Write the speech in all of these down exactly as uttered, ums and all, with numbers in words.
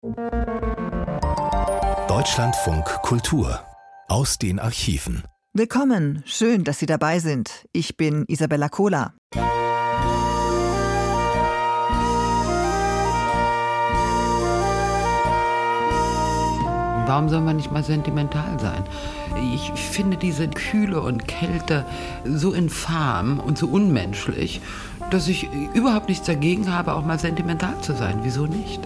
Deutschlandfunk Kultur aus den Archiven. Willkommen, schön, dass Sie dabei sind. Ich bin Isabella Kohler. Warum soll man nicht mal sentimental sein? Ich finde diese Kühle und Kälte so infam und so unmenschlich, dass ich überhaupt nichts dagegen habe, auch mal sentimental zu sein. Wieso nicht?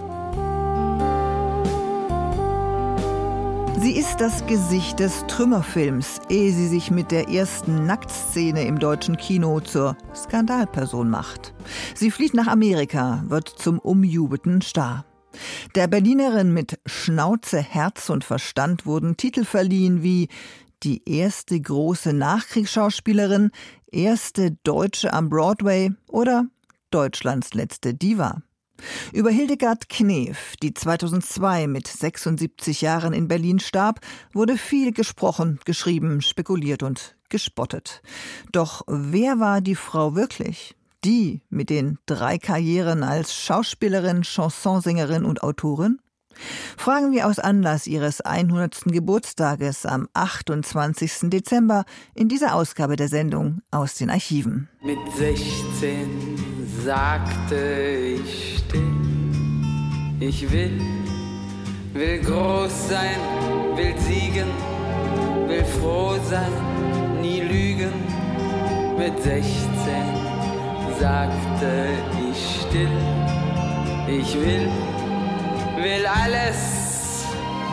Sie ist das Gesicht des Trümmerfilms, ehe sie sich mit der ersten Nacktszene im deutschen Kino zur Skandalperson macht. Sie flieht nach Amerika, wird zum umjubelten Star. Der Berlinerin mit Schnauze, Herz und Verstand wurden Titel verliehen wie die erste große Nachkriegsschauspielerin, erste Deutsche am Broadway oder Deutschlands letzte Diva. Über Hildegard Knef, die zweitausendzwei mit sechsundsiebzig Jahren in Berlin starb, wurde viel gesprochen, geschrieben, spekuliert und gespottet. Doch wer war die Frau wirklich? Die mit den drei Karrieren als Schauspielerin, Chansonsängerin und Autorin? Fragen wir aus Anlass ihres hundertsten Geburtstages am achtundzwanzigsten Dezember in dieser Ausgabe der Sendung Aus den Archiven. Mit sechzehn sagte ich still, ich will, will groß sein, will siegen, will froh sein, nie lügen. Mit sechzehn sagte ich still, ich will, will alles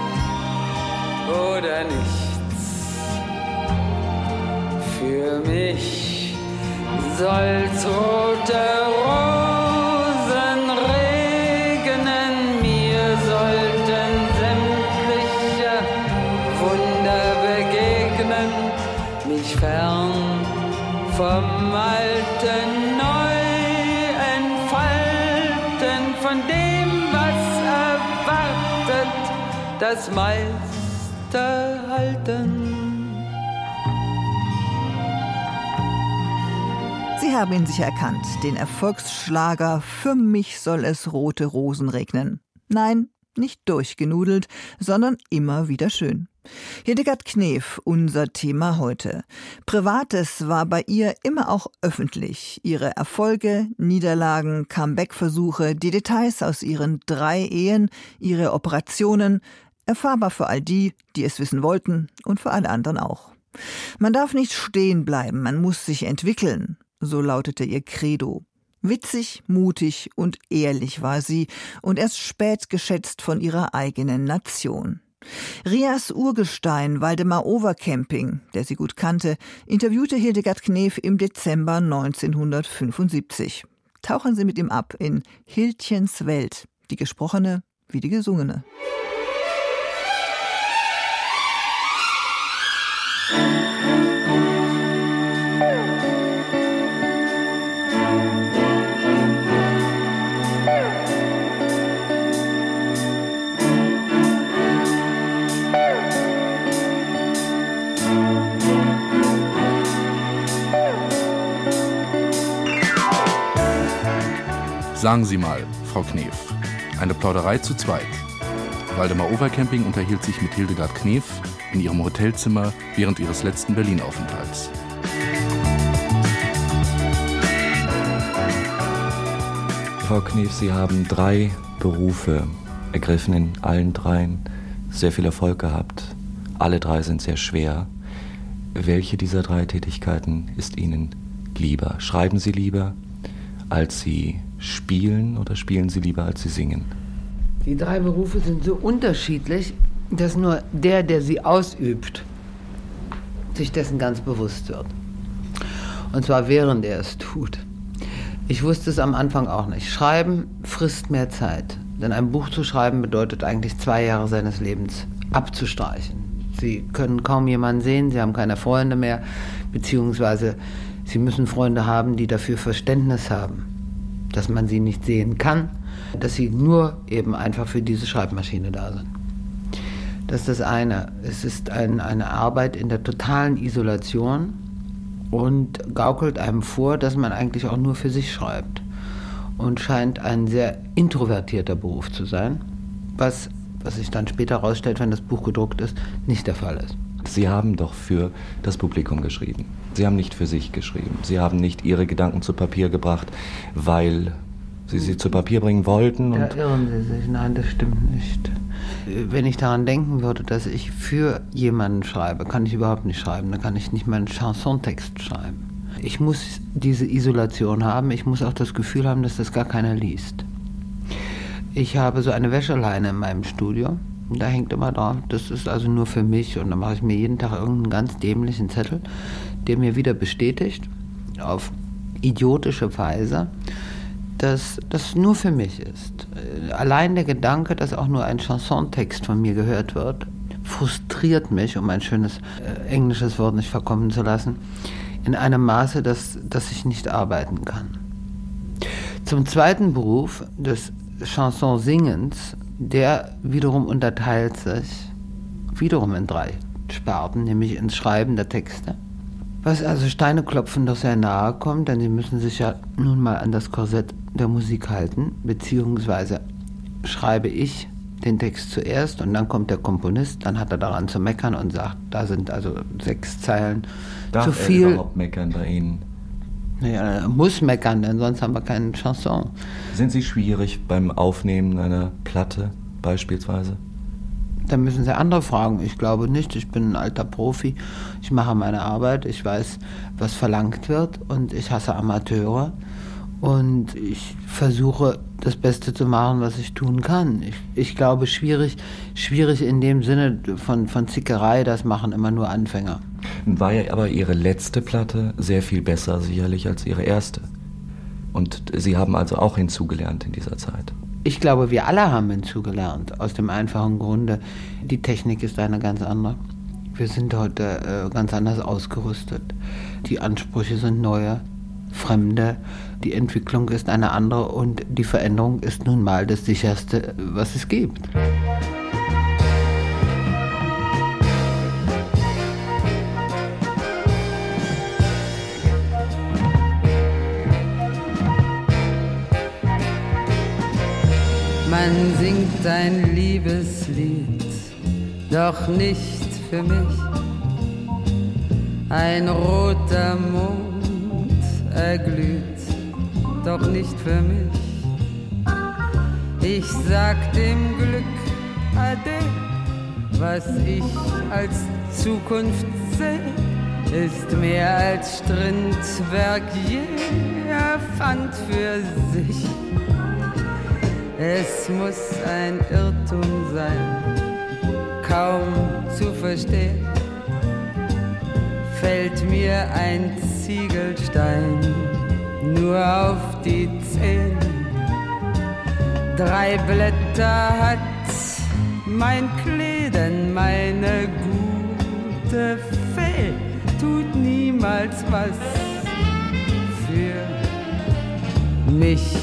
oder nichts. Für mich soll's rote Rosen regnen, mir sollten sämtliche Wunder begegnen, mich fern vom Alten neu entfalten, von dem, was erwartet, das meiste halten. Sie haben ihn sicher erkannt, den Erfolgsschlager »Für mich soll es rote Rosen regnen«. Nein, nicht durchgenudelt, sondern immer wieder schön. Hildegard Knef, unser Thema heute. Privates war bei ihr immer auch öffentlich. Ihre Erfolge, Niederlagen, Comeback-Versuche, die Details aus ihren drei Ehen, ihre Operationen, erfahrbar für all die, die es wissen wollten und für alle anderen auch. Man darf nicht stehen bleiben, man muss sich entwickeln, so lautete ihr Credo. Witzig, mutig und ehrlich war sie und erst spät geschätzt von ihrer eigenen Nation. Rias Urgestein Waldemar Overcamping, der sie gut kannte, interviewte Hildegard Knef im Dezember neunzehnhundertfünfundsiebzig. Tauchen Sie mit ihm ab in Hildchens Welt, die gesprochene wie die gesungene. Sagen Sie mal, Frau Knef, eine Plauderei zu zweit. Waldemar Overcamping unterhielt sich mit Hildegard Knef in ihrem Hotelzimmer während ihres letzten Berlin-Aufenthalts. Frau Knef, Sie haben drei Berufe ergriffen, in allen dreien sehr viel Erfolg gehabt. Alle drei sind sehr schwer. Welche dieser drei Tätigkeiten ist Ihnen lieber? Schreiben Sie lieber, als Sie spielen, oder spielen Sie lieber, als Sie singen? Die drei Berufe sind so unterschiedlich, dass nur der, der sie ausübt, sich dessen ganz bewusst wird. Und zwar während er es tut. Ich wusste es am Anfang auch nicht. Schreiben frisst mehr Zeit. Denn ein Buch zu schreiben bedeutet eigentlich zwei Jahre seines Lebens abzustreichen. Sie können kaum jemanden sehen, Sie haben keine Freunde mehr, beziehungsweise Sie müssen Freunde haben, die dafür Verständnis haben, dass man sie nicht sehen kann, dass sie nur eben einfach für diese Schreibmaschine da sind. Das ist das eine. Es ist ein, eine Arbeit in der totalen Isolation und gaukelt einem vor, dass man eigentlich auch nur für sich schreibt. Und scheint ein sehr introvertierter Beruf zu sein. was, was sich dann später herausstellt, wenn das Buch gedruckt ist, nicht der Fall ist. Sie haben doch für das Publikum geschrieben. Sie haben nicht für sich geschrieben. Sie haben nicht Ihre Gedanken zu Papier gebracht, weil Sie sie zu Papier bringen wollten. Da und irren Sie sich. Nein, das stimmt nicht. Wenn ich daran denken würde, dass ich für jemanden schreibe, kann ich überhaupt nicht schreiben. Dann kann ich nicht meinen Chansontext schreiben. Ich muss diese Isolation haben. Ich muss auch das Gefühl haben, dass das gar keiner liest. Ich habe so eine Wäscheleine in meinem Studio. Da hängt immer drauf, das ist also nur für mich. Und dann mache ich mir jeden Tag irgendeinen ganz dämlichen Zettel, der mir wieder bestätigt, auf idiotische Weise, dass das nur für mich ist. Allein der Gedanke, dass auch nur ein Chansontext von mir gehört wird, frustriert mich, um ein schönes äh, englisches Wort nicht verkommen zu lassen, in einem Maße, dass, dass ich nicht arbeiten kann. Zum zweiten Beruf des Chansonsingens, der wiederum unterteilt sich wiederum in drei Sparten, nämlich ins Schreiben der Texte. Was also Steine klopfen doch sehr nahe kommt, denn sie müssen sich ja nun mal an das Korsett der Musik halten, beziehungsweise schreibe ich den Text zuerst und dann kommt der Komponist, dann hat er daran zu meckern und sagt, da sind also sechs Zeilen Darf zu viel. er überhaupt meckern bei Ihnen? Naja, er muss meckern, denn sonst haben wir keine Chanson. Sind Sie schwierig beim Aufnehmen einer Platte beispielsweise? Da müssen Sie andere fragen. Ich glaube nicht. Ich bin ein alter Profi. Ich mache meine Arbeit. Ich weiß, was verlangt wird. Und ich hasse Amateure. Und ich versuche, das Beste zu machen, was ich tun kann. Ich, ich glaube, schwierig, schwierig in dem Sinne von, von Zickerei, das machen immer nur Anfänger. War ja aber Ihre letzte Platte sehr viel besser sicherlich als Ihre erste. Und Sie haben also auch hinzugelernt in dieser Zeit. Ich glaube, wir alle haben hinzugelernt, aus dem einfachen Grunde, die Technik ist eine ganz andere. Wir sind heute äh, ganz anders ausgerüstet. Die Ansprüche sind neue, fremde, die Entwicklung ist eine andere und die Veränderung ist nun mal das Sicherste, was es gibt. Man singt ein Liebeslied, doch nicht für mich. Ein roter Mond erglüht, doch nicht für mich. Ich sag dem Glück Ade, was ich als Zukunft seh, ist mehr als Strindberg je erfand für sich. Es muss ein Irrtum sein, kaum zu verstehen, fällt mir ein Ziegelstein nur auf die Zehen. Drei Blätter hat mein Klee, denn meine gute Fee tut niemals was für mich.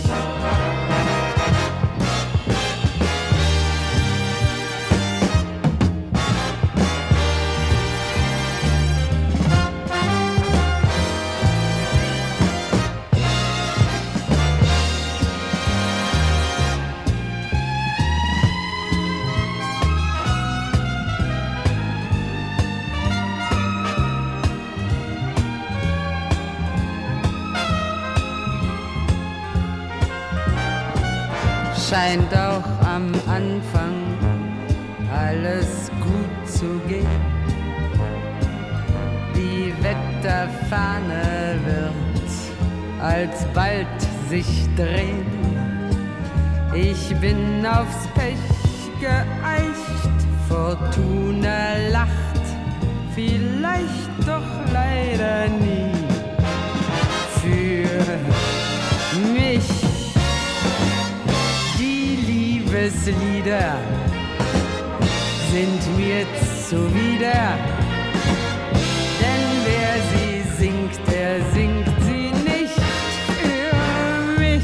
Scheint auch am Anfang alles gut zu gehen. Die Wetterfahne wird alsbald sich drehen. Ich bin aufs Pech geeicht, Fortuna lacht, vielleicht doch leider nie für mich. Liebeslieder sind mir zuwider, denn wer sie singt, der singt sie nicht für mich.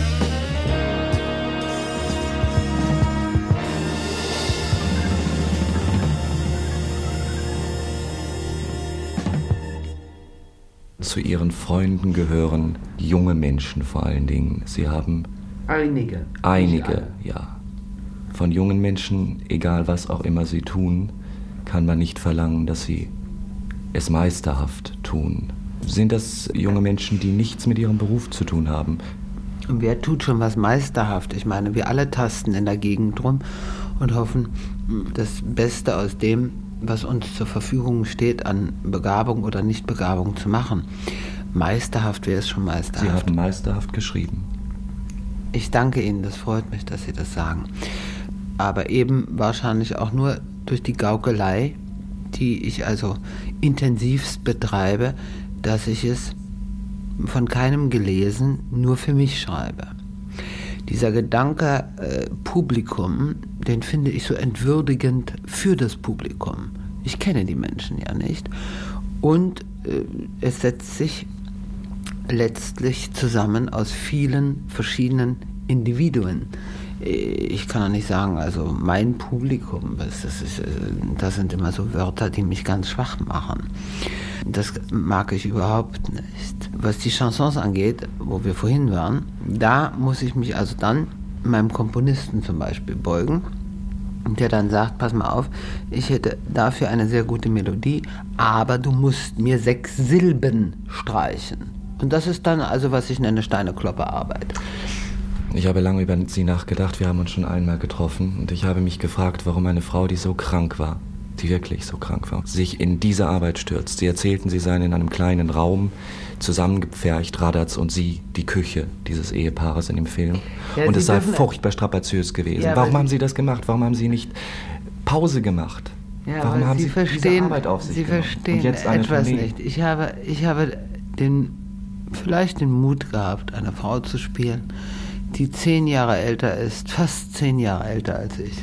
Zu Ihren Freunden gehören junge Menschen vor allen Dingen. Sie haben Einige. Einige, ja. Von jungen Menschen, egal was auch immer sie tun, kann man nicht verlangen, dass sie es meisterhaft tun. Sind das junge Menschen, die nichts mit ihrem Beruf zu tun haben? Und wer tut schon was meisterhaft? Ich meine, wir alle tasten in der Gegend rum und hoffen, das Beste aus dem, was uns zur Verfügung steht, an Begabung oder Nichtbegabung zu machen. Meisterhaft wäre es schon meisterhaft. Sie haben meisterhaft geschrieben. Ich danke Ihnen, das freut mich, dass Sie das sagen. Aber eben wahrscheinlich auch nur durch die Gaukelei, die ich also intensivst betreibe, dass ich es von keinem gelesen, nur für mich schreibe. Dieser Gedanke äh, Publikum, den finde ich so entwürdigend für das Publikum. Ich kenne die Menschen ja nicht. Und äh, es setzt sich letztlich zusammen aus vielen verschiedenen Individuen. Ich kann auch nicht sagen, also mein Publikum, das, ist, das sind immer so Wörter, die mich ganz schwach machen. Das mag ich überhaupt nicht. Was die Chansons angeht, wo wir vorhin waren, da muss ich mich also dann meinem Komponisten zum Beispiel beugen, der dann sagt, pass mal auf, ich hätte dafür eine sehr gute Melodie, aber du musst mir sechs Silben streichen. Und das ist dann also, was ich nenne, Steineklopperarbeit. Ich habe lange über Sie nachgedacht, wir haben uns schon einmal getroffen und ich habe mich gefragt, warum eine Frau, die so krank war, die wirklich so krank war, sich in diese Arbeit stürzt. Sie erzählten, sie seien in einem kleinen Raum zusammengepfercht, Radatz und Sie, die Küche dieses Ehepaares in dem Film. Ja, und es sei furchtbar strapaziös gewesen. Ja, warum haben Sie das gemacht? Warum haben Sie nicht Pause gemacht? Ja, warum haben Sie, Sie verstehen, diese Arbeit auf sich Sie genommen? verstehen und jetzt eine etwas Tournee? nicht. Ich habe, ich habe den, vielleicht den Mut gehabt, eine Frau zu spielen, die zehn Jahre älter ist, fast zehn Jahre älter als ich.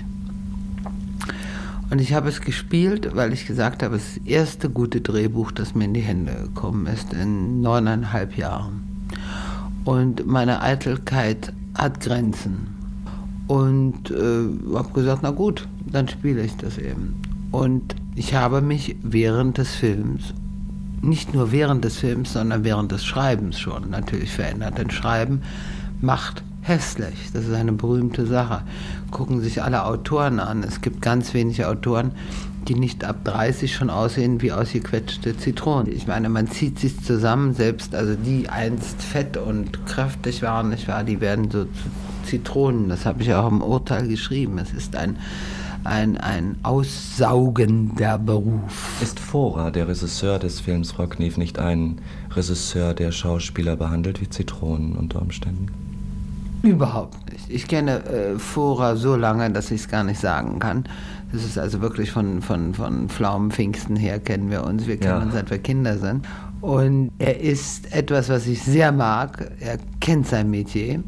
Und ich habe es gespielt, weil ich gesagt habe, das erste gute Drehbuch, das mir in die Hände gekommen ist, in neuneinhalb Jahren. Und meine Eitelkeit hat Grenzen. Und äh, habe gesagt, na gut, dann spiele ich das eben. Und ich habe mich während des Films, nicht nur während des Films, sondern während des Schreibens schon natürlich verändert. Denn Schreiben macht hässlich. Das ist eine berühmte Sache. Gucken sich alle Autoren an. Es gibt ganz wenige Autoren, die nicht ab dreißig schon aussehen wie ausgequetschte Zitronen. Ich meine, man zieht sich zusammen, selbst also die einst fett und kräftig waren, nicht wahr, die werden so zu Zitronen. Das habe ich auch im Urteil geschrieben. Es ist ein, ein, ein aussaugender Beruf. Ist Forer, der Regisseur des Films Frau Knief, nicht ein Regisseur, der Schauspieler behandelt wie Zitronen unter Umständen? Überhaupt nicht. Ich kenne äh, Forer so lange, dass ich es gar nicht sagen kann. Das ist also wirklich von, von, von Pflaumenpfingsten her kennen wir uns. Wir kennen ja. uns, seit wir Kinder sind. Und er ist etwas, was ich sehr mag. Er kennt sein Metier.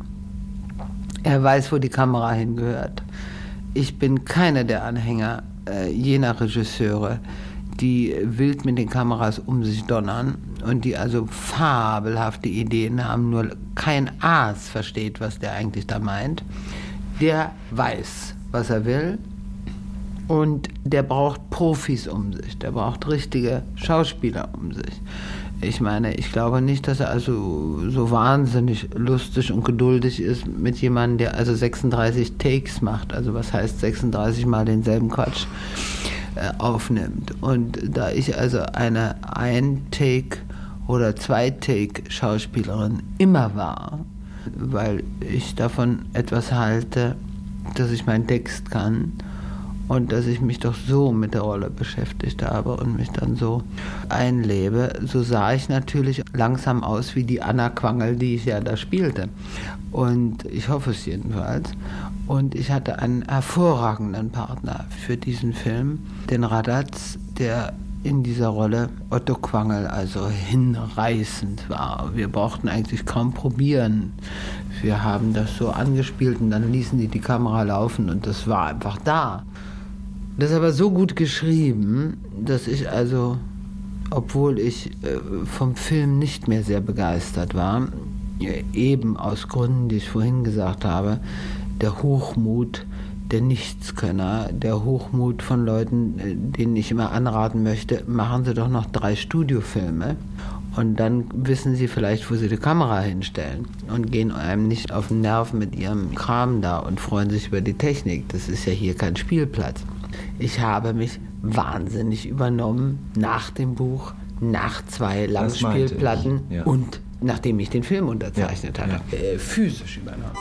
Er weiß, wo die Kamera hingehört. Ich bin keiner der Anhänger äh, jener Regisseure, die wild mit den Kameras um sich donnern und die also fabelhafte Ideen haben, nur kein Aas versteht, was der eigentlich da meint. Der weiß, was er will und der braucht Profis um sich, der braucht richtige Schauspieler um sich. Ich meine, ich glaube nicht, dass er also so wahnsinnig lustig und geduldig ist mit jemandem, der also sechsunddreißig Takes macht, also was heißt sechsunddreißig Mal denselben Quatsch aufnimmt. Und da ich also eine Ein-Take- oder Zwei-Take-Schauspielerin immer war, weil ich davon etwas halte, dass ich meinen Text kann und dass ich mich doch so mit der Rolle beschäftigt habe und mich dann so einlebe, so sah ich natürlich langsam aus wie die Anna Quangel, die ich ja da spielte. Und ich hoffe es jedenfalls. Und ich hatte einen hervorragenden Partner für diesen Film, den Radatz, der in dieser Rolle Otto Quangel also hinreißend war. Wir brauchten eigentlich kaum probieren. Wir haben das so angespielt und dann ließen die die Kamera laufen und das war einfach da. Das ist aber so gut geschrieben, dass ich also, obwohl ich äh, vom Film nicht mehr sehr begeistert war, eben aus Gründen, die ich vorhin gesagt habe, der Hochmut der Nichtskönner, der Hochmut von Leuten, denen ich immer anraten möchte, machen Sie doch noch drei Studiofilme Und dann wissen sie vielleicht, wo sie die Kamera hinstellen und gehen einem nicht auf den Nerv mit ihrem Kram da und freuen sich über die Technik. Das ist ja hier kein Spielplatz. Ich habe mich wahnsinnig übernommen nach dem Buch, nach zwei Langspielplatten ja. und nachdem ich den Film unterzeichnet ja. hatte. Ja. Äh, physisch übernommen.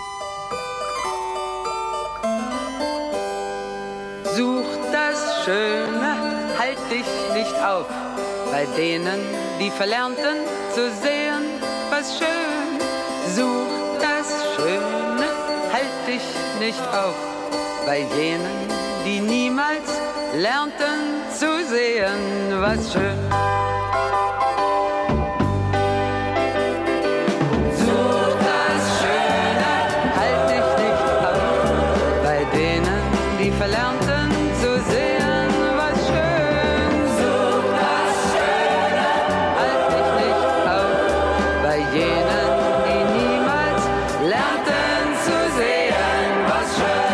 Such das Schöne, halt dich nicht auf. Bei denen, die verlernten zu sehen, was schön. Such das Schöne, halt dich nicht auf. Bei jenen, die niemals lernten zu sehen, was schön. Such das Schöne, halt dich nicht auf. Bei denen, die verlernten zu sehen, was schön. Such das Schöne, halt dich nicht auf. Bei jenen, die niemals lernten zu sehen, was schön.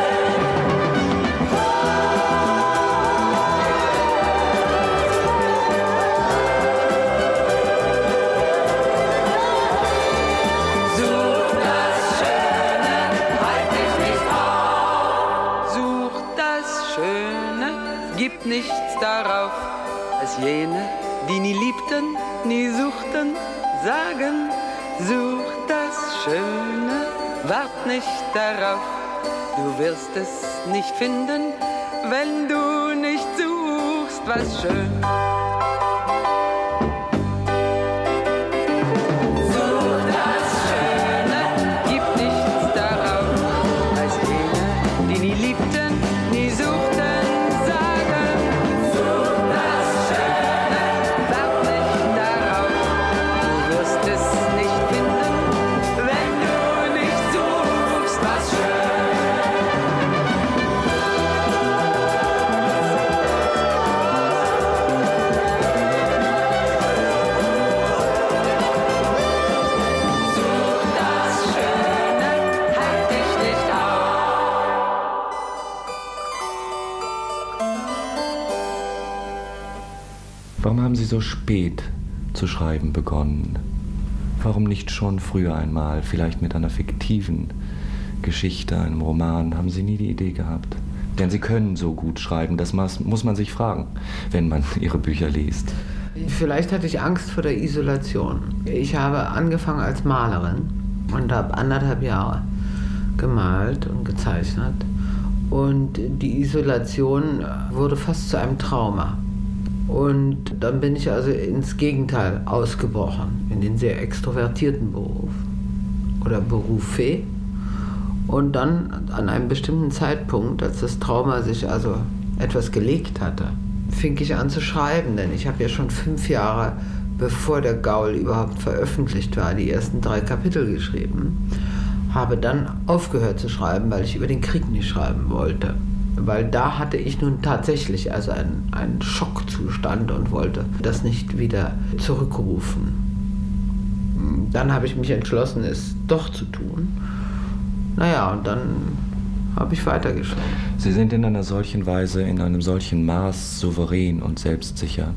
Gibt nichts darauf, als jene, die nie liebten, nie suchten, sagen, such das Schöne, wart nicht darauf, du wirst es nicht finden, wenn du nicht suchst, was schön. Such das Schöne, gibt nichts darauf, als jene, die nie liebten, nie suchten, Warum haben Sie so spät zu schreiben begonnen? Warum nicht schon früher einmal, vielleicht mit einer fiktiven Geschichte, einem Roman? Haben Sie nie die Idee gehabt? Denn Sie können so gut schreiben, das muss man sich fragen, wenn man Ihre Bücher liest. Vielleicht hatte ich Angst vor der Isolation. Ich habe angefangen als Malerin und habe anderthalb Jahre gemalt und gezeichnet. Und die Isolation wurde fast zu einem Trauma. Und dann bin ich also ins Gegenteil ausgebrochen, in den sehr extrovertierten Beruf oder Berufe. Und dann an einem bestimmten Zeitpunkt, als das Trauma sich also etwas gelegt hatte, fing ich an zu schreiben, denn ich habe ja schon fünf Jahre, bevor der Gaul überhaupt veröffentlicht war, die ersten drei Kapitel geschrieben, habe dann aufgehört zu schreiben, weil ich über den Krieg nicht schreiben wollte. Weil da hatte ich nun tatsächlich also einen, einen Schockzustand und wollte das nicht wieder zurückrufen. Dann habe ich mich entschlossen, es doch zu tun. Naja, und dann habe ich weitergeschrieben. Sie sind in einer solchen Weise, in einem solchen Maß souverän und selbstsicher,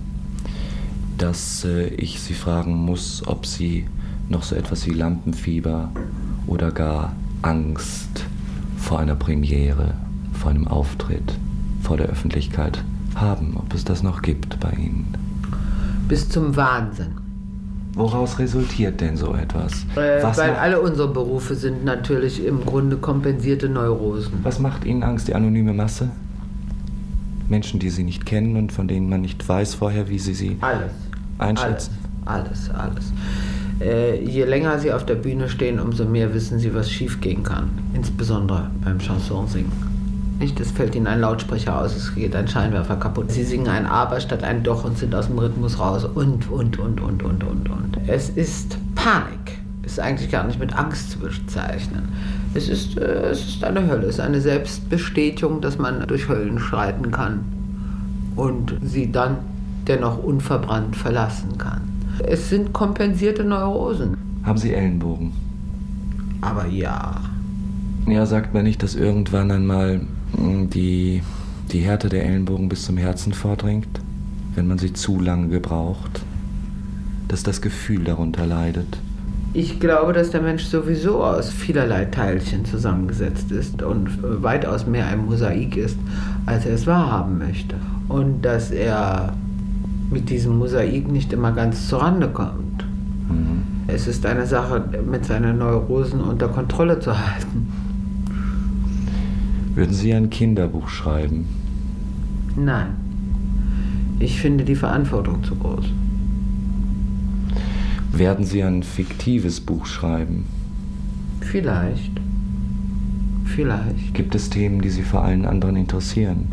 dass äh, ich Sie fragen muss, ob Sie noch so etwas wie Lampenfieber oder gar Angst vor einer Premiere, vor einem Auftritt, vor der Öffentlichkeit haben, ob es das noch gibt bei Ihnen. Bis zum Wahnsinn. Woraus resultiert denn so etwas? Äh, weil macht, alle unsere Berufe sind natürlich im Grunde kompensierte Neurosen. Was macht Ihnen Angst, die anonyme Masse? Menschen, die Sie nicht kennen und von denen man nicht weiß vorher, wie Sie sie alles, einschätzen? Alles, alles, alles. Äh, je länger Sie auf der Bühne stehen, umso mehr wissen Sie, was schiefgehen kann. Insbesondere beim Chansonsingen. Nicht, es fällt Ihnen ein Lautsprecher aus, es geht ein Scheinwerfer kaputt. Sie singen ein Aber statt ein Doch und sind aus dem Rhythmus raus und, und, und, und, und, und, und. Es ist Panik. Ist eigentlich gar nicht mit Angst zu bezeichnen. Es ist, äh, es ist eine Hölle, es ist eine Selbstbestätigung, dass man durch Höllen schreiten kann und sie dann dennoch unverbrannt verlassen kann. Es sind kompensierte Neurosen. Haben Sie Ellenbogen? Aber ja. Ja, sagt man nicht, dass irgendwann einmal die, die Härte der Ellenbogen bis zum Herzen vordringt, wenn man sie zu lange gebraucht? dass das Gefühl darunter leidet? Ich glaube, dass der Mensch sowieso aus vielerlei Teilchen zusammengesetzt ist und weitaus mehr ein Mosaik ist, als er es wahrhaben möchte. Und dass er mit diesem Mosaik nicht immer ganz zurande kommt. Mhm. Es ist eine Sache, mit seinen Neurosen unter Kontrolle zu halten. Würden Sie ein Kinderbuch schreiben? Nein. Ich finde die Verantwortung zu groß. Werden Sie ein fiktives Buch schreiben? Vielleicht. Vielleicht. Gibt es Themen, die Sie vor allen anderen interessieren?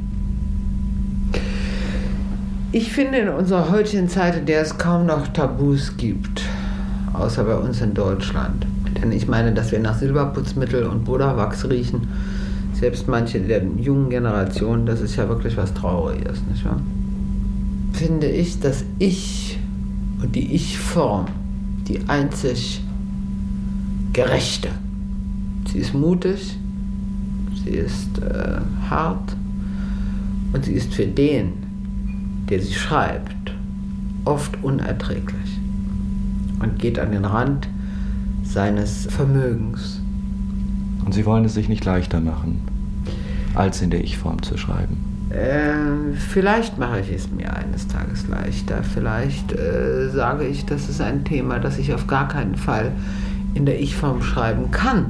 Ich finde in unserer heutigen Zeit, in der es kaum noch Tabus gibt, außer bei uns in Deutschland. Denn ich meine, dass wir nach Silberputzmittel und Buddha-Wachs riechen, selbst manche der jungen Generationen, das ist ja wirklich was Trauriges, nicht wahr? Finde ich, dass Ich und die Ich-Form die einzig gerechte. Sie ist mutig, sie ist äh, hart und sie ist für den, der sie schreibt, oft unerträglich und geht an den Rand seines Vermögens. Und Sie wollen es sich nicht leichter machen, als in der Ich-Form zu schreiben? Äh, vielleicht mache ich es mir eines Tages leichter. Vielleicht äh, sage ich, das ist ein Thema, das ich auf gar keinen Fall in der Ich-Form schreiben kann.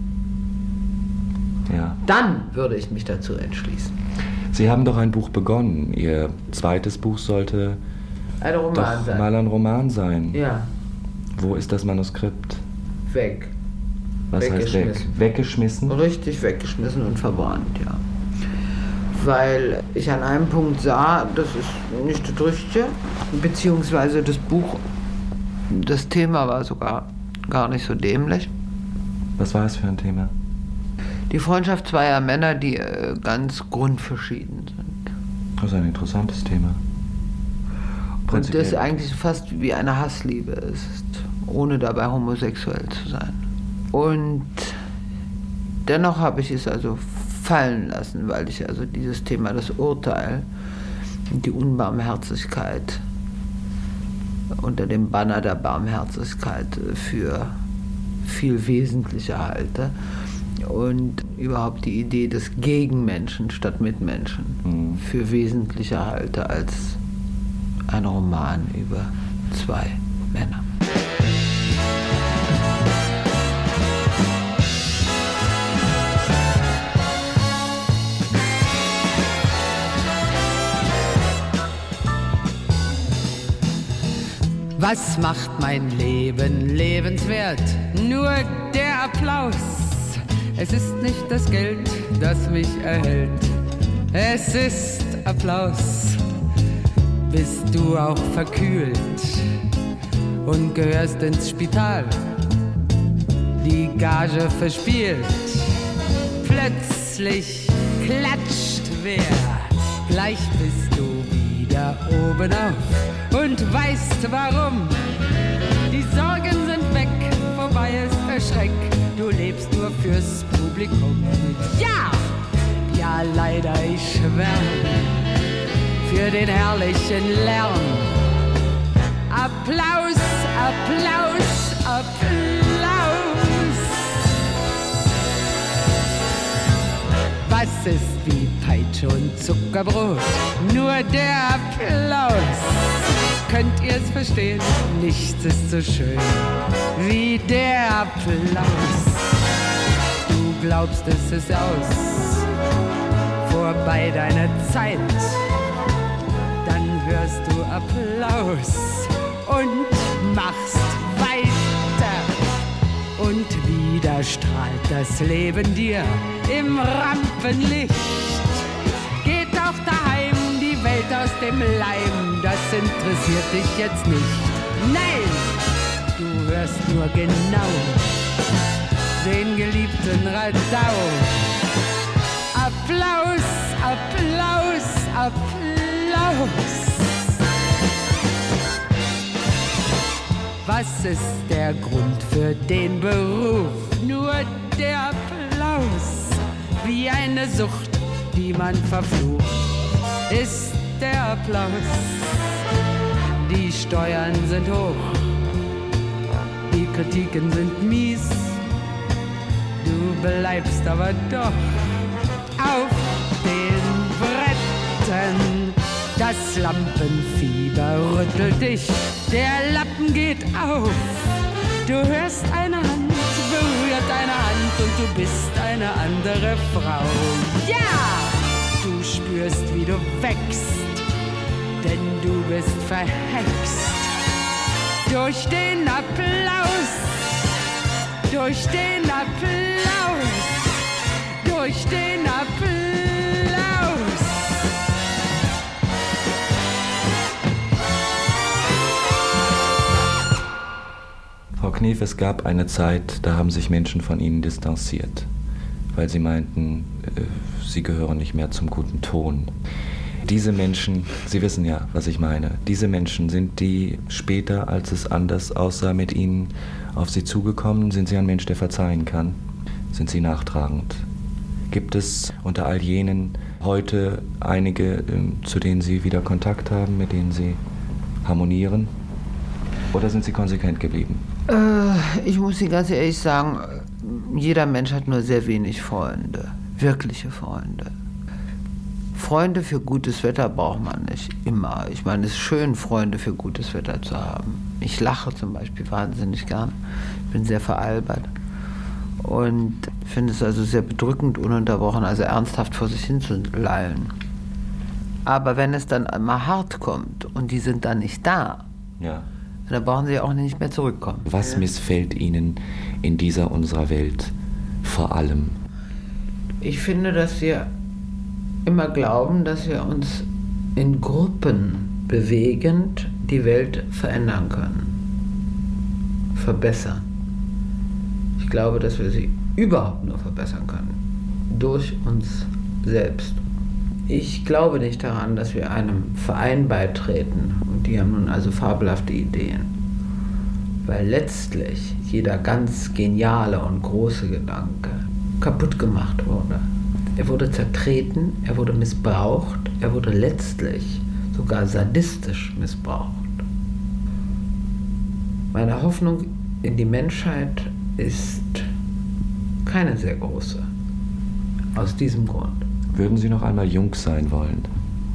Ja. Dann würde ich mich dazu entschließen. Sie haben doch ein Buch begonnen. Ihr zweites Buch sollte ein Roman doch sein. mal ein Roman sein. Ja. Wo ist das Manuskript? Weg. Was heißt weg? Weggeschmissen? Richtig weggeschmissen und verbrannt, ja. Weil ich an einem Punkt sah, das ist nicht das Richtige, beziehungsweise das Buch, das Thema war sogar gar nicht so dämlich. Was war es für ein Thema? Die Freundschaft zweier Männer, die äh, ganz grundverschieden sind. Das ist ein interessantes Thema. Und das eigentlich fast wie eine Hassliebe ist, ohne dabei homosexuell zu sein. Und dennoch habe ich es also fallen lassen, weil ich also dieses Thema, das Urteil und die Unbarmherzigkeit unter dem Banner der Barmherzigkeit für viel wesentlicher halte und überhaupt die Idee des Gegenmenschen statt Mitmenschen mhm. für wesentlicher halte als ein Roman über zwei Männer. Was macht mein Leben lebenswert? Nur der Applaus. Es ist nicht das Geld, das mich erhält. Es ist Applaus. Bist du auch verkühlt und gehörst ins Spital? Die Gage verspielt. Plötzlich klatscht wer. Gleich bist du wieder oben auf und weißt warum. Die Sorgen sind weg, vorbei ist der Schreck. Du lebst nur fürs Publikum. Ja, ja leider, ich schwärme für den herrlichen Lärm. Applaus, Applaus, Applaus. Was ist wie Peitsche und Zuckerbrot? Nur der Applaus. Könnt ihr's verstehen? Nichts ist so schön wie der Applaus. Du glaubst, es ist aus, vorbei deine Zeit. Dann hörst du Applaus und machst weiter. Und wieder strahlt das Leben dir im Rampenlicht. Geht doch daheim die Welt aus dem Leim, das interessiert dich jetzt nicht. Nein, du hörst nur genau den geliebten Radau. Applaus, Applaus, Applaus. Was ist der Grund für den Beruf? Nur der Applaus. Wie eine Sucht, die man verflucht, ist der Applaus. die Steuern sind hoch, die Kritiken sind mies, du bleibst aber doch auf den Bretten. Das Lampenfieber rüttelt dich, der Lappen geht auf. Du hörst eine Hand, berührt deine Hand und du bist eine andere Frau. Ja! Du spürst, wie du wächst, denn du bist verhext. Durch den Applaus, durch den Applaus, durch den Applaus. Frau Knef, es gab eine Zeit, da haben sich Menschen von Ihnen distanziert, weil sie meinten, äh, sie gehören nicht mehr zum guten Ton. Diese Menschen, Sie wissen ja, was ich meine, diese Menschen, sind die später, als es anders aussah mit Ihnen, auf Sie zugekommen? Sind Sie ein Mensch, der verzeihen kann? Sind Sie nachtragend? Gibt es unter all jenen heute einige, äh, zu denen Sie wieder Kontakt haben, mit denen Sie harmonieren? Oder sind Sie konsequent geblieben? Äh, ich muss Ihnen ganz ehrlich sagen, jeder Mensch hat nur sehr wenig Freunde, wirkliche Freunde. Freunde für gutes Wetter braucht man nicht immer. Ich meine, es ist schön, Freunde für gutes Wetter zu haben. Ich lache zum Beispiel wahnsinnig gern. Ich bin sehr veralbert und finde es also sehr bedrückend, ununterbrochen, also ernsthaft vor sich hin zu lallen. Aber wenn es dann einmal hart kommt und die sind dann nicht da, Ja. dann brauchen sie auch nicht mehr zurückkommen. Was missfällt Ihnen in dieser unserer Welt vor allem? Ich finde, dass wir immer glauben, dass wir uns in Gruppen bewegend die Welt verändern können, verbessern. Ich glaube, dass wir sie überhaupt nur verbessern können, durch uns selbst. Ich glaube nicht daran, dass wir einem Verein beitreten, und die haben nun also fabelhafte Ideen, weil letztlich jeder ganz geniale und große Gedanke kaputt gemacht wurde. Er wurde zertreten, er wurde missbraucht, er wurde letztlich sogar sadistisch missbraucht. Meine Hoffnung in die Menschheit ist keine sehr große, aus diesem Grund. Würden Sie noch einmal jung sein wollen?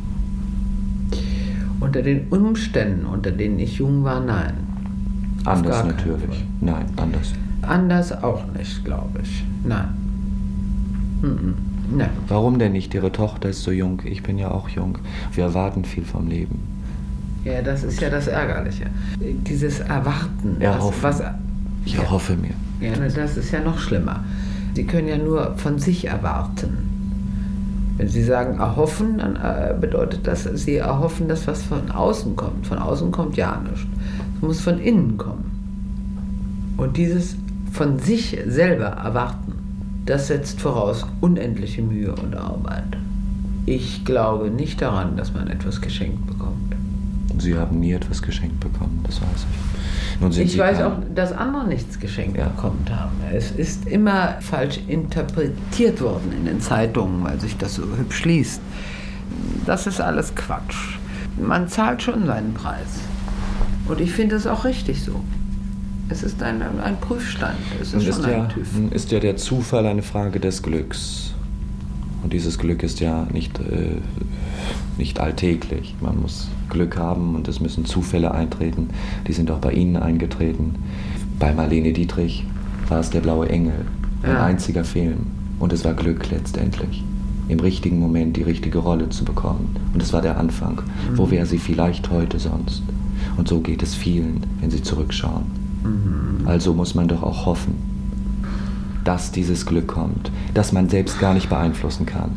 Unter den Umständen, unter denen ich jung war, nein. Auf Anders gar keinen natürlich. Fall. Nein, anders. Anders auch nicht, glaube ich. Nein. Mhm. Nein. Warum denn nicht? Ihre Tochter ist so jung, ich bin ja auch jung. Wir erwarten viel vom Leben. Ja, das ist ja das Ärgerliche. Dieses Erwarten. Erhoffen. Was, was, Ich ja. erhoffe mir. Ja, das ist ja noch schlimmer. Sie können ja nur von sich erwarten. Wenn Sie sagen erhoffen, dann äh, bedeutet das, Sie erhoffen, dass was von außen kommt. Von außen kommt ja nichts. Es muss von innen kommen. Und dieses von sich selber erwarten, das setzt voraus unendliche Mühe und Arbeit. Ich glaube nicht daran, dass man etwas geschenkt bekommt. Sie haben nie etwas geschenkt bekommen, das weiß ich. Nun sind Ich Sie weiß kein- auch, dass andere nichts geschenkt Ja. bekommen haben. Es ist immer falsch interpretiert worden in den Zeitungen, weil sich das so hübsch liest. Das ist alles Quatsch. Man zahlt schon seinen Preis. Und ich finde es auch richtig so. Es ist ein, ein Prüfstand. Es Nun ist ist schon ja, ein TÜV. nun ist ja der Zufall eine Frage des Glücks. Und dieses Glück ist ja nicht, äh, nicht alltäglich. Man muss Glück haben und es müssen Zufälle eintreten. Die sind auch bei Ihnen eingetreten. Bei Marlene Dietrich war es der blaue Engel. Ein Ja. einziger Film. Und es war Glück letztendlich. Im richtigen Moment die richtige Rolle zu bekommen. Und es war der Anfang. Mhm. Wo wäre sie vielleicht heute sonst? Und so geht es vielen, wenn sie zurückschauen. Also muss man doch auch hoffen, dass dieses Glück kommt, das man selbst gar nicht beeinflussen kann.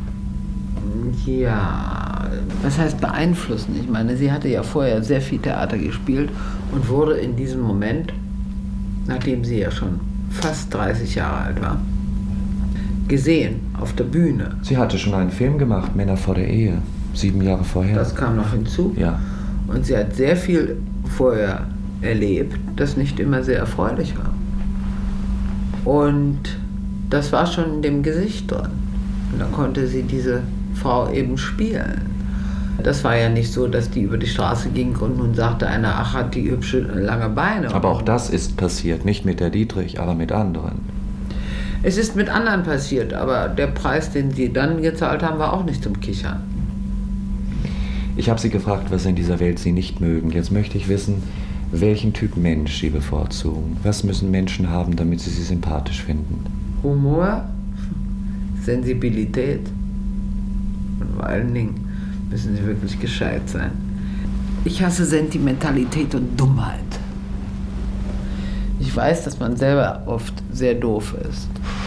Ja, was heißt beeinflussen? Ich meine, sie hatte ja vorher sehr viel Theater gespielt und wurde in diesem Moment, nachdem sie ja schon fast dreißig Jahre alt war, gesehen auf der Bühne. Sie hatte schon einen Film gemacht, Männer vor der Ehe, sieben Jahre vorher. Das kam noch hinzu. Ja. Und sie hat sehr viel vorher erlebt, das nicht immer sehr erfreulich war. Und das war schon in dem Gesicht drin. Und dann konnte sie diese Frau eben spielen. Das war ja nicht so, dass die über die Straße ging und nun sagte einer, ach, hat die hübsche, lange Beine. Aber auch das ist passiert, nicht mit der Dietrich, aber mit anderen. Es ist mit anderen passiert, aber der Preis, den sie dann gezahlt haben, war auch nicht zum Kichern. Ich habe Sie gefragt, was in dieser Welt Sie nicht mögen. Jetzt möchte ich wissen, welchen Typ Mensch Sie bevorzugen. Was müssen Menschen haben, damit Sie sie sympathisch finden? Humor, Sensibilität und vor allen Dingen müssen sie wirklich gescheit sein. Ich hasse Sentimentalität und Dummheit. Ich weiß, dass man selber oft sehr doof ist.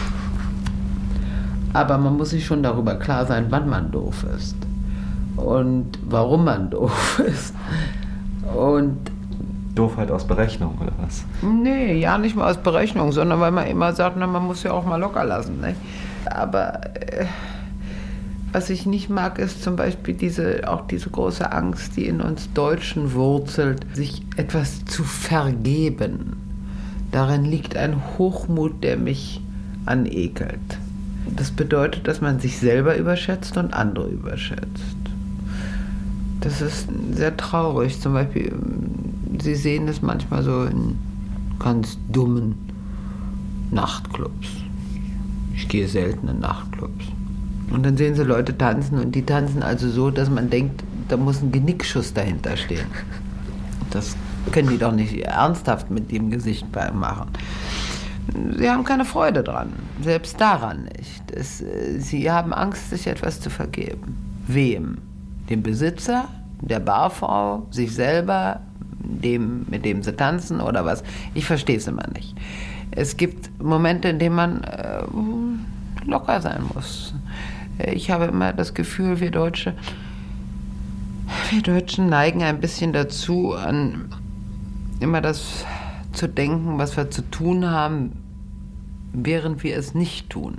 Aber man muss sich schon darüber klar sein, wann man doof ist. Und warum man doof ist. Und Doofheit aus Berechnung, oder was? nee, ja nicht mal aus Berechnung, sondern weil man immer sagt, na, man muss ja auch mal locker lassen. Ne? Aber äh, was ich nicht mag, ist zum Beispiel diese, auch diese große Angst, die in uns Deutschen wurzelt, sich etwas zu vergeben. Darin liegt ein Hochmut, der mich anekelt. Das bedeutet, dass man sich selber überschätzt und andere überschätzt. Das ist sehr traurig. Zum Beispiel, Sie sehen es manchmal so in ganz dummen Nachtclubs. Ich gehe selten in Nachtclubs. Und dann sehen Sie Leute tanzen und die tanzen also so, dass man denkt, da muss ein Genickschuss dahinter stehen. Das können die doch nicht ernsthaft mit dem Gesicht machen. Sie haben keine Freude dran, selbst daran nicht. Es, sie haben Angst, sich etwas zu vergeben. Wem? Dem Besitzer, der Barfrau, sich selber, dem, mit dem sie tanzen oder was? Ich verstehe es immer nicht. Es gibt Momente, in denen man äh, locker sein muss. Ich habe immer das Gefühl, wir Deutsche, wir Deutschen neigen ein bisschen dazu, an immer das zu denken, was wir zu tun haben, während wir es nicht tun.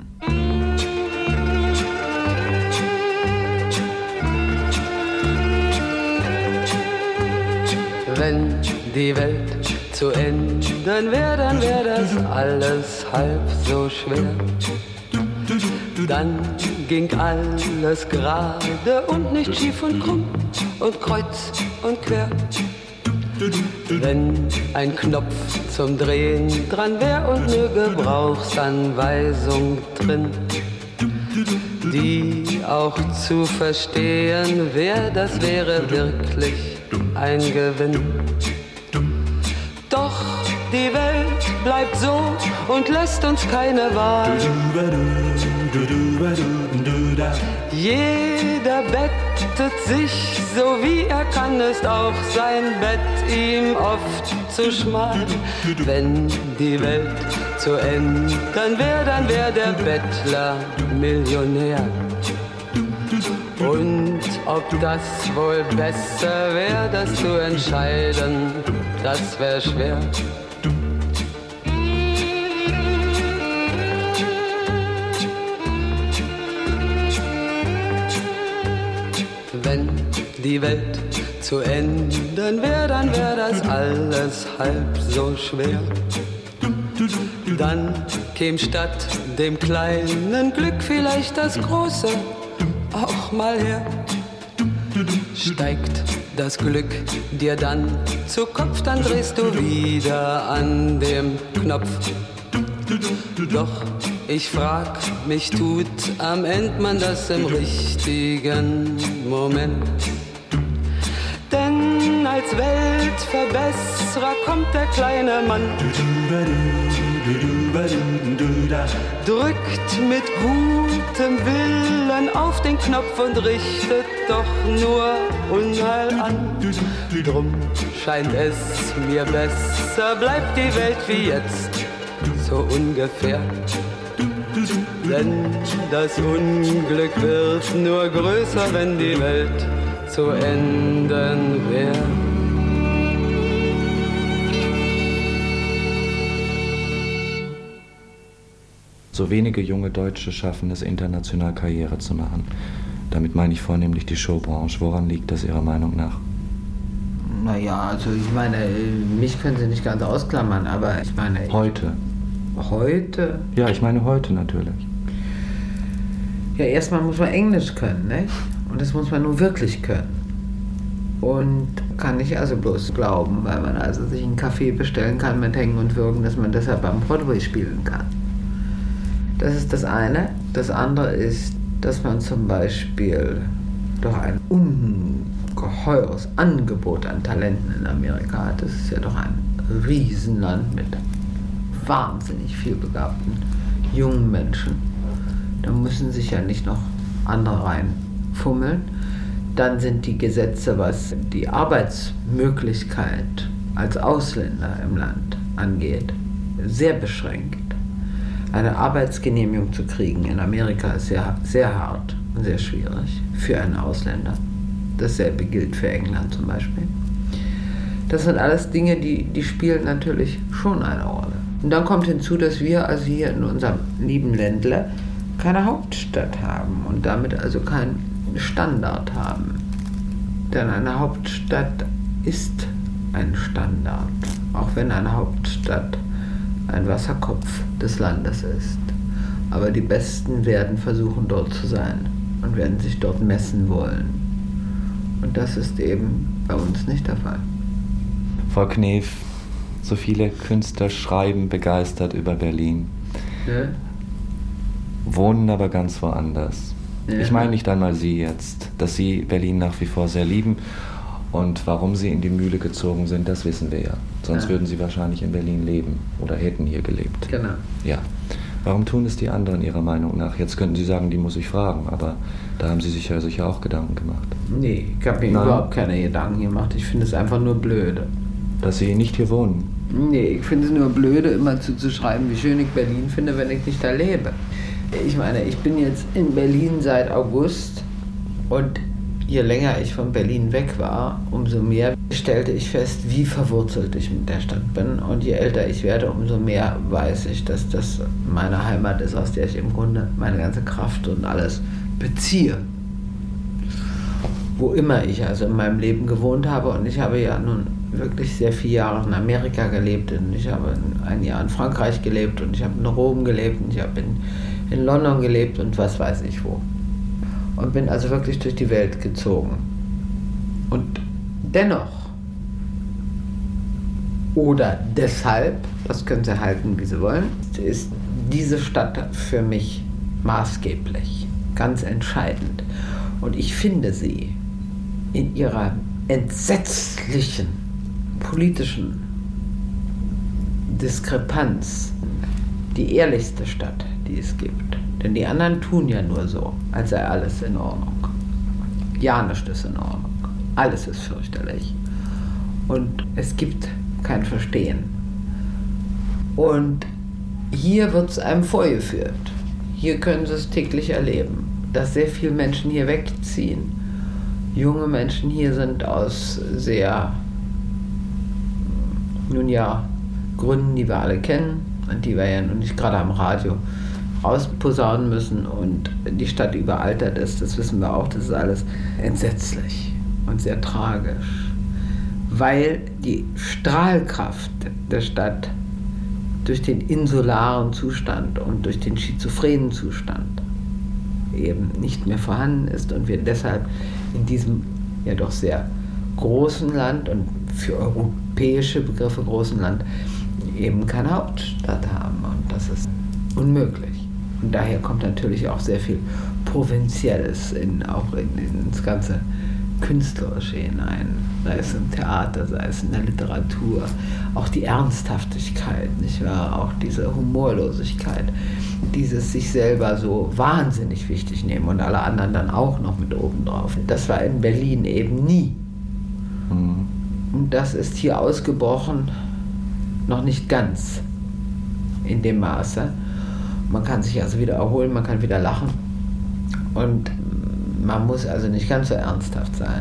Wenn die Welt zu ändern wäre, dann wäre das alles halb so schwer. Dann ging alles gerade und nicht schief und krumm und kreuz und quer. Wenn ein Knopf zum Drehen dran wär und ne Gebrauchsanweisung drin, die auch zu verstehen wär, das wäre wirklich ein Gewinn. Doch die Welt bleibt so und lässt uns keine Wahl. Jeder bettet sich so wie er kann, ist auch sein Bett ihm oft zu schmal. Wenn die Welt zu ändern wär, dann wär der Bettler Millionär. Und ob das wohl besser wär, das zu entscheiden, das wär schwer. Wenn die Welt zu ändern wär, dann wär das alles halb so schwer. Dann käm statt dem kleinen Glück vielleicht das große auch mal her. Steigt das Glück dir dann zu Kopf, dann drehst du wieder an dem Knopf. Doch ich frag mich, tut am End man das im richtigen Moment? Denn als Weltverbesserer kommt der kleine Mann, drückt mit gutem Willen auf den Knopf und richtet doch nur Unheil an. Drum scheint es mir besser, bleibt die Welt wie jetzt, so ungefähr. Denn das Unglück wird nur größer, wenn die Welt zu enden wär. So wenige junge Deutsche schaffen es, international Karriere zu machen. Damit meine ich vornehmlich die Showbranche. Woran liegt das Ihrer Meinung nach? Naja, also ich meine, mich können Sie nicht ganz ausklammern, aber ich meine... Heute? Heute? Ja, ich meine heute natürlich. Ja, erstmal muss man Englisch können, nicht? Und das muss man nun wirklich können. Und kann nicht also bloß glauben, weil man also sich einen Kaffee bestellen kann mit Hängen und Würgen, dass man deshalb beim Broadway spielen kann. Das ist das eine. Das andere ist, dass man zum Beispiel doch ein ungeheures Angebot an Talenten in Amerika hat. Das ist ja doch ein Riesenland mit wahnsinnig viel begabten jungen Menschen. Da müssen sich ja nicht noch andere reinfummeln. Dann sind die Gesetze, was die Arbeitsmöglichkeit als Ausländer im Land angeht, sehr beschränkt. Eine Arbeitsgenehmigung zu kriegen in Amerika ist sehr, sehr hart und sehr schwierig für einen Ausländer. Dasselbe gilt für England zum Beispiel. Das sind alles Dinge, die, die spielen natürlich schon eine Rolle. Und dann kommt hinzu, dass wir also hier in unserem lieben Ländle keine Hauptstadt haben und damit also keinen Standard haben. Denn eine Hauptstadt ist ein Standard, auch wenn eine Hauptstadt ein Wasserkopf des Landes ist. Aber die Besten werden versuchen, dort zu sein und werden sich dort messen wollen. Und das ist eben bei uns nicht der Fall. Frau Knef, so viele Künstler schreiben begeistert über Berlin, Ne? wohnen aber ganz woanders. Ja. Ich meine nicht einmal Sie jetzt, dass Sie Berlin nach wie vor sehr lieben. Und warum Sie in die Mühle gezogen sind, das wissen wir ja. Sonst Ja. würden Sie wahrscheinlich in Berlin leben oder hätten hier gelebt. Genau. Ja. Warum tun es die anderen Ihrer Meinung nach? Jetzt könnten Sie sagen, die muss ich fragen, aber da haben Sie sich ja sicher auch Gedanken gemacht. Nee, ich habe mir Nein. überhaupt keine Gedanken gemacht. Ich finde es einfach nur blöde. Dass Sie nicht hier wohnen. Nee, ich finde es nur blöde, immer zu, zu schreiben, wie schön ich Berlin finde, wenn ich nicht da lebe. Ich meine, ich bin jetzt in Berlin seit August und je länger ich von Berlin weg war, umso mehr stellte ich fest, wie verwurzelt ich mit der Stadt bin. Und je älter ich werde, umso mehr weiß ich, dass das meine Heimat ist, aus der ich im Grunde meine ganze Kraft und alles beziehe. Wo immer ich also in meinem Leben gewohnt habe. Und ich habe ja nun wirklich sehr viele Jahre in Amerika gelebt und ich habe ein Jahr in Frankreich gelebt und ich habe in Rom gelebt und ich habe in, in London gelebt und was weiß ich wo. Und bin also wirklich durch die Welt gezogen. Und dennoch, oder deshalb, das können Sie halten, wie Sie wollen, ist diese Stadt für mich maßgeblich, ganz entscheidend. Und ich finde sie in ihrer entsetzlichen politischen Diskrepanz die ehrlichste Stadt, die es gibt. Denn die anderen tun ja nur so, als sei alles in Ordnung. Ja, nichts ist in Ordnung. Alles ist fürchterlich. Und es gibt kein Verstehen. Und hier wird es einem vorgeführt. Hier können Sie es täglich erleben, dass sehr viele Menschen hier wegziehen. Junge Menschen hier sind aus sehr, nun ja, Gründen, die wir alle kennen und die wir ja nun nicht gerade am Radio rausposaunen müssen und die Stadt überaltert ist, das wissen wir auch, das ist alles entsetzlich und sehr tragisch, weil die Strahlkraft der Stadt durch den insularen Zustand und durch den schizophrenen Zustand eben nicht mehr vorhanden ist und wir deshalb in diesem ja doch sehr großen Land und für europäische Begriffe großen Land eben keine Hauptstadt haben und das ist unmöglich. Und daher kommt natürlich auch sehr viel Provinzielles in, auch in, in ins ganze Künstlerische hinein, sei es im Theater, sei es in der Literatur, auch die Ernsthaftigkeit, nicht wahr? Auch diese Humorlosigkeit, dieses sich selber so wahnsinnig wichtig nehmen und alle anderen dann auch noch mit oben drauf. Das war in Berlin eben nie. Mhm. Und das ist hier ausgebrochen, noch nicht ganz in dem Maße. Man kann sich also wieder erholen, man kann wieder lachen und man muss also nicht ganz so ernsthaft sein.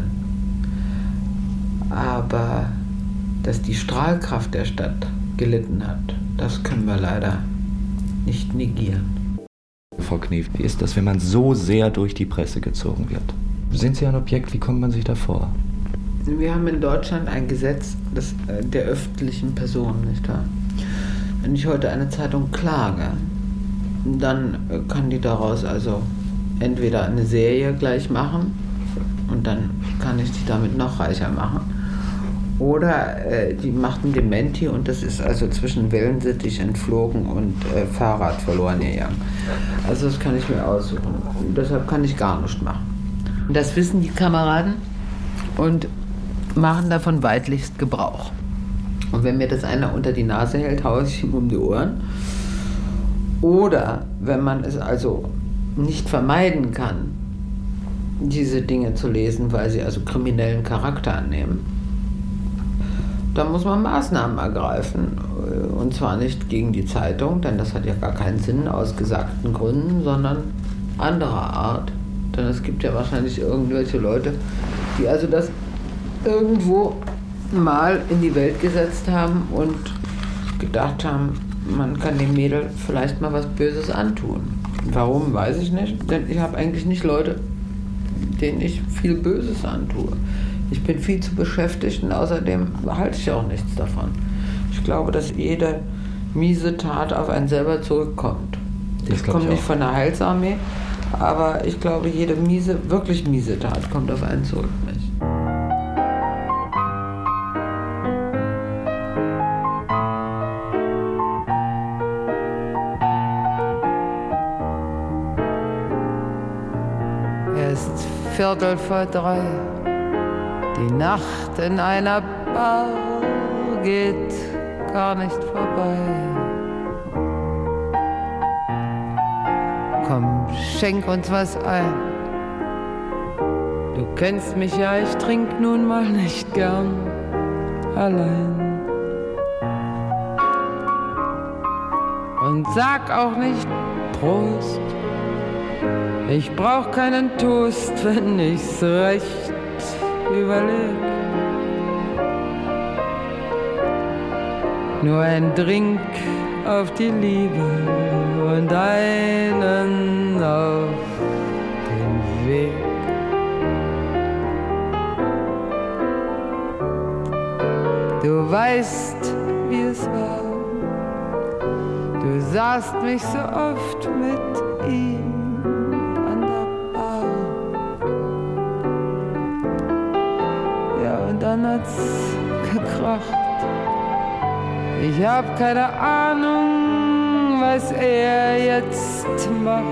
Aber dass die Strahlkraft der Stadt gelitten hat, das können wir leider nicht negieren. Frau Knef, wie ist das, wenn man so sehr durch die Presse gezogen wird? Sind Sie ein Objekt, wie kommt man sich da vor? Wir haben in Deutschland ein Gesetz das, äh, der öffentlichen Personen, nicht wahr? Wenn ich heute eine Zeitung klage, dann äh, kann die daraus also entweder eine Serie gleich machen und dann kann ich die damit damit noch reicher machen. Oder äh, die macht einen Dementi und das ist also zwischen Wellensittich entflogen und äh, Fahrrad verloren gegangen. Also das kann ich mir aussuchen. Und deshalb kann ich gar nichts machen. Und das wissen die Kameraden und machen davon weitlichst Gebrauch. Und wenn mir das einer unter die Nase hält, haue ich ihm um die Ohren. Oder wenn man es also nicht vermeiden kann, diese Dinge zu lesen, weil sie also kriminellen Charakter annehmen, dann muss man Maßnahmen ergreifen. Und zwar nicht gegen die Zeitung, denn das hat ja gar keinen Sinn aus gesagten Gründen, sondern anderer Art. Denn es gibt ja wahrscheinlich irgendwelche Leute, die also das irgendwo mal in die Welt gesetzt haben und gedacht haben, man kann dem Mädel vielleicht mal was Böses antun. Warum, weiß ich nicht, denn ich habe eigentlich nicht Leute, denen ich viel Böses antue. Ich bin viel zu beschäftigt und außerdem halte ich auch nichts davon. Ich glaube, dass jede miese Tat auf einen selber zurückkommt. Ich komme nicht von der Heilsarmee, aber ich glaube, jede miese, wirklich miese Tat kommt auf einen zurück. Nicht? Viertel vor drei, die Nacht in einer Bar geht gar nicht vorbei. Komm, schenk uns was ein. Du kennst mich ja, ich trink nun mal nicht gern allein. Und sag auch nicht Prost. Ich brauch keinen Toast, wenn ich's recht überleg. Nur ein Drink auf die Liebe und einen auf den Weg. Du weißt, wie es war. Du sahst mich so oft mit ihm. Dann hat's gekracht. Ich hab keine Ahnung, was er jetzt macht.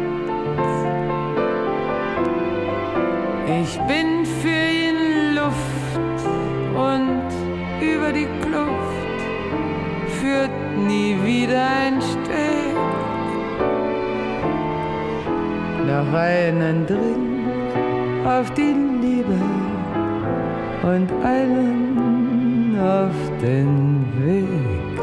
Ich bin für ihn Luft und über die Kluft führt nie wieder ein Steg. Noch einen Drink auf die Liebe und einen auf den Weg.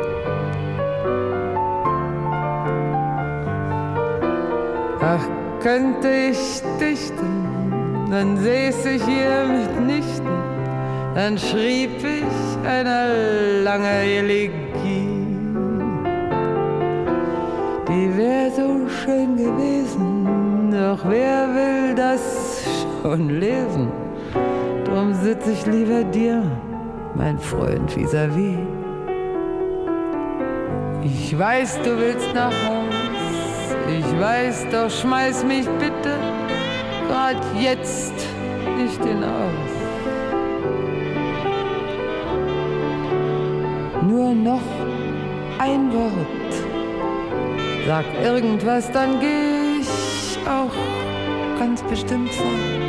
Ach, könnte ich dichten, dann säß ich hier mitnichten, dann schrieb ich eine lange Elegie. Die wär so schön gewesen, doch wer will das schon lesen? Drum sitz ich lieber dir, mein Freund vis-à-vis. Ich weiß, du willst nach Haus, ich weiß, doch schmeiß mich bitte grad jetzt nicht hinaus. Nur noch ein Wort, sag irgendwas, dann geh ich auch ganz bestimmt fort.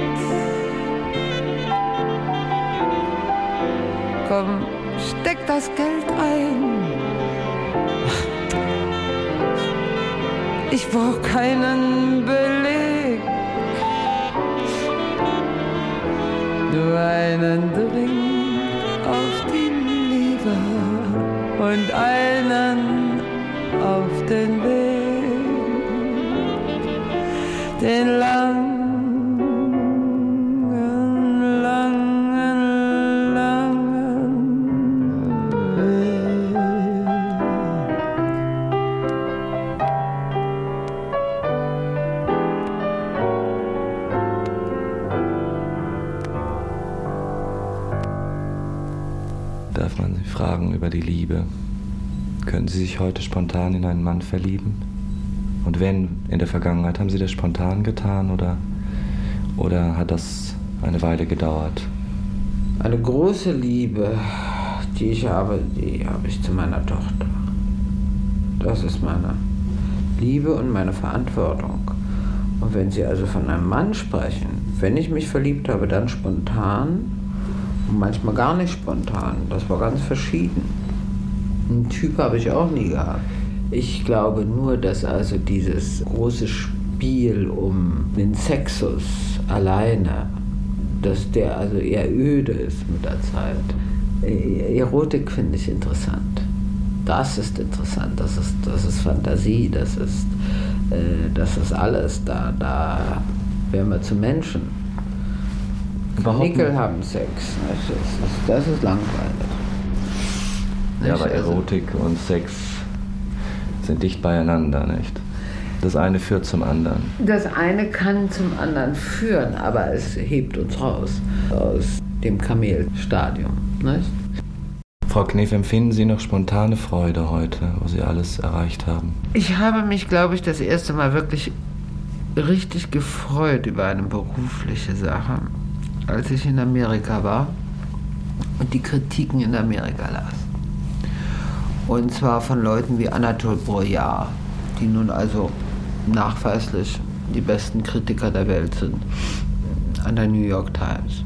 Komm, steck das Geld ein. Ich brauch keinen Beleg. Nur einen Drink auf die Liebe und einen auf den Weg. Den langen Darf man Sie fragen über die Liebe? Können Sie sich heute spontan in einen Mann verlieben? Und wenn, in der Vergangenheit, haben Sie das spontan getan oder, oder hat das eine Weile gedauert? Eine große Liebe, die ich habe, die habe ich zu meiner Tochter. Das ist meine Liebe und meine Verantwortung. Und wenn Sie also von einem Mann sprechen, wenn ich mich verliebt habe, dann spontan und manchmal gar nicht spontan. Das war ganz verschieden. Einen Typ habe ich auch nie gehabt. Ich glaube nur, dass also dieses große Spiel um den Sexus alleine, dass der also eher öde ist mit der Zeit. Erotik finde ich interessant. Das ist interessant, das ist, das ist Fantasie, das ist, äh, das ist alles. Da, da werden wir zu Menschen. Kanickel haben Sex, das ist, das ist langweilig. Ja, aber Erotik also, und Sex sind dicht beieinander, nicht? Das eine führt zum anderen. Das eine kann zum anderen führen, aber es hebt uns raus aus dem Kamelstadium, nicht? Frau Knef, empfinden Sie noch spontane Freude heute, wo Sie alles erreicht haben? Ich habe mich, glaube ich, das erste Mal wirklich richtig gefreut über eine berufliche Sache, als ich in Amerika war und die Kritiken in Amerika las. Und zwar von Leuten wie Anatole Brouillard, die nun also nachweislich die besten Kritiker der Welt sind, an der New York Times.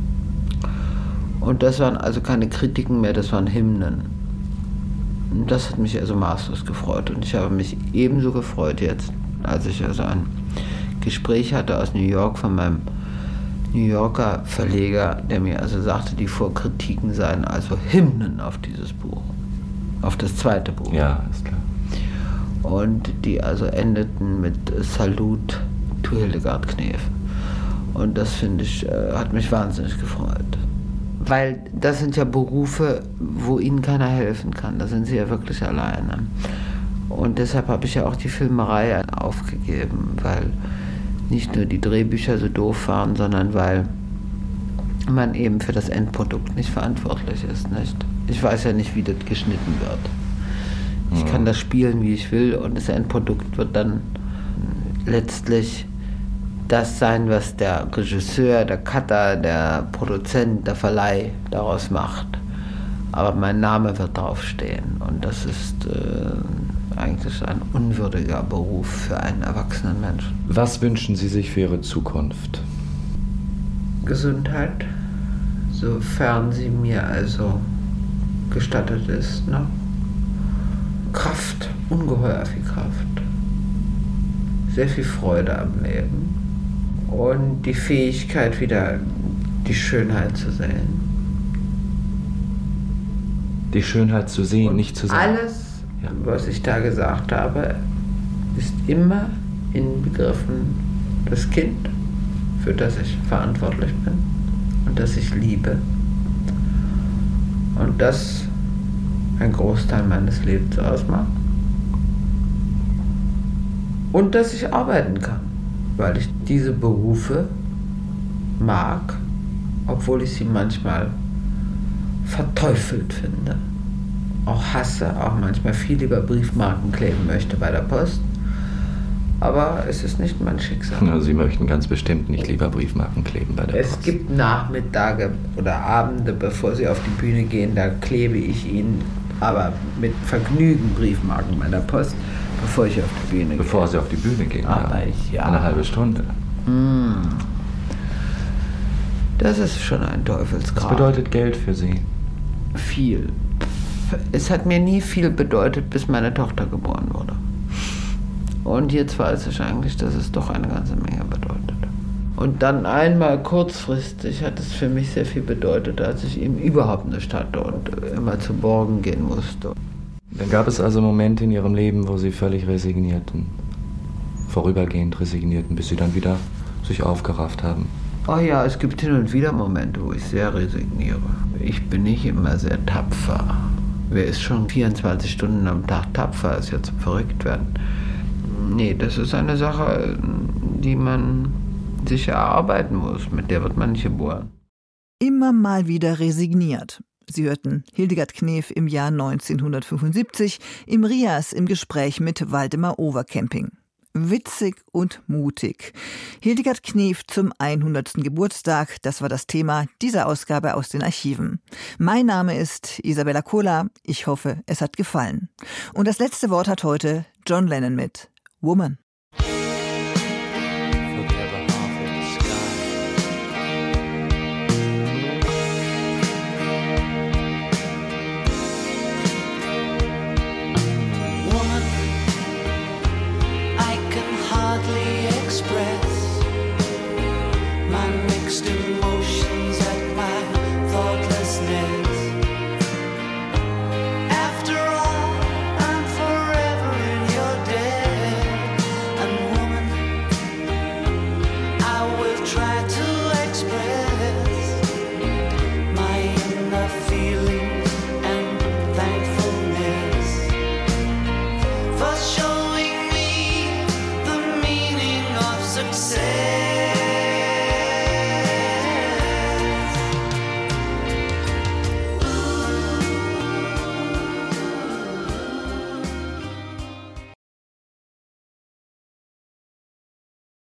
Und das waren also keine Kritiken mehr, das waren Hymnen. Und das hat mich also maßlos gefreut. Und ich habe mich ebenso gefreut jetzt, als ich also ein Gespräch hatte aus New York von meinem New Yorker Verleger, der mir also sagte, die Vorkritiken seien also Hymnen auf dieses Buch, auf das zweite Buch. Ja, ist klar. Und die also endeten mit Salut to Hildegard Knef. Und das, finde ich, hat mich wahnsinnig gefreut. Weil das sind ja Berufe, wo ihnen keiner helfen kann. Da sind sie ja wirklich alleine. Und deshalb habe ich ja auch die Filmerei aufgegeben, weil nicht nur die Drehbücher so doof waren, sondern weil man eben für das Endprodukt nicht verantwortlich ist, nicht? Ich weiß ja nicht, wie das geschnitten wird. Ich kann das spielen, wie ich will, und das Endprodukt wird dann letztlich das sein, was der Regisseur, der Cutter, der Produzent, der Verleih daraus macht. Aber mein Name wird draufstehen, und das ist äh, eigentlich ein unwürdiger Beruf für einen erwachsenen Menschen. Was wünschen Sie sich für Ihre Zukunft? Gesundheit, sofern sie mir also gestattet ist, ne? Kraft, ungeheuer viel Kraft, sehr viel Freude am Leben und die Fähigkeit, wieder die Schönheit zu sehen. Die Schönheit zu sehen, und nicht zu sehen. Alles, ja. was ich da gesagt habe, ist immer inbegriffen das Kind, für das ich verantwortlich bin und das ich liebe. Und das ein Großteil meines Lebens ausmacht. Und dass ich arbeiten kann, weil ich diese Berufe mag, obwohl ich sie manchmal verteufelt finde. Auch hasse, auch manchmal viel lieber Briefmarken kleben möchte bei der Post. Aber es ist nicht mein Schicksal. Na, Sie möchten ganz bestimmt nicht lieber Briefmarken kleben bei der es Post. Es gibt Nachmittage oder Abende, bevor Sie auf die Bühne gehen, da klebe ich Ihnen aber mit Vergnügen Briefmarken bei der Post, bevor ich auf die Bühne gehe. Bevor Sie auf die Bühne gehen, aber ja. Ich, ja. Eine halbe Stunde. Mm. Das ist schon ein Teufelsgrab. Was bedeutet Geld für Sie? Viel. Es hat mir nie viel bedeutet, bis meine Tochter geboren wurde. Und jetzt weiß ich eigentlich, dass es doch eine ganze Menge bedeutet. Und dann einmal kurzfristig hat es für mich sehr viel bedeutet, als ich eben überhaupt nicht hatte und immer zu Borgen gehen musste. Dann gab es also Momente in Ihrem Leben, wo Sie völlig resignierten, vorübergehend resignierten, bis Sie dann wieder sich aufgerafft haben. Oh ja, es gibt hin und wieder Momente, wo ich sehr resigniere. Ich bin nicht immer sehr tapfer. Wer ist schon vierundzwanzig Stunden am Tag tapfer, ist ja zum Verrücktwerden. Nee, das ist eine Sache, die man sich erarbeiten muss, mit der wird man nicht geboren. Immer mal wieder resigniert. Sie hörten Hildegard Knef im Jahr neunzehnhundertfünfundsiebzig im Rias im Gespräch mit Waldemar Overcamping. Witzig und mutig. Hildegard Knef zum hundertsten Geburtstag, das war das Thema dieser Ausgabe aus den Archiven. Mein Name ist Isabella Kohler, ich hoffe, es hat gefallen. Und das letzte Wort hat heute John Lennon mit Woman. Express my mixed emotions.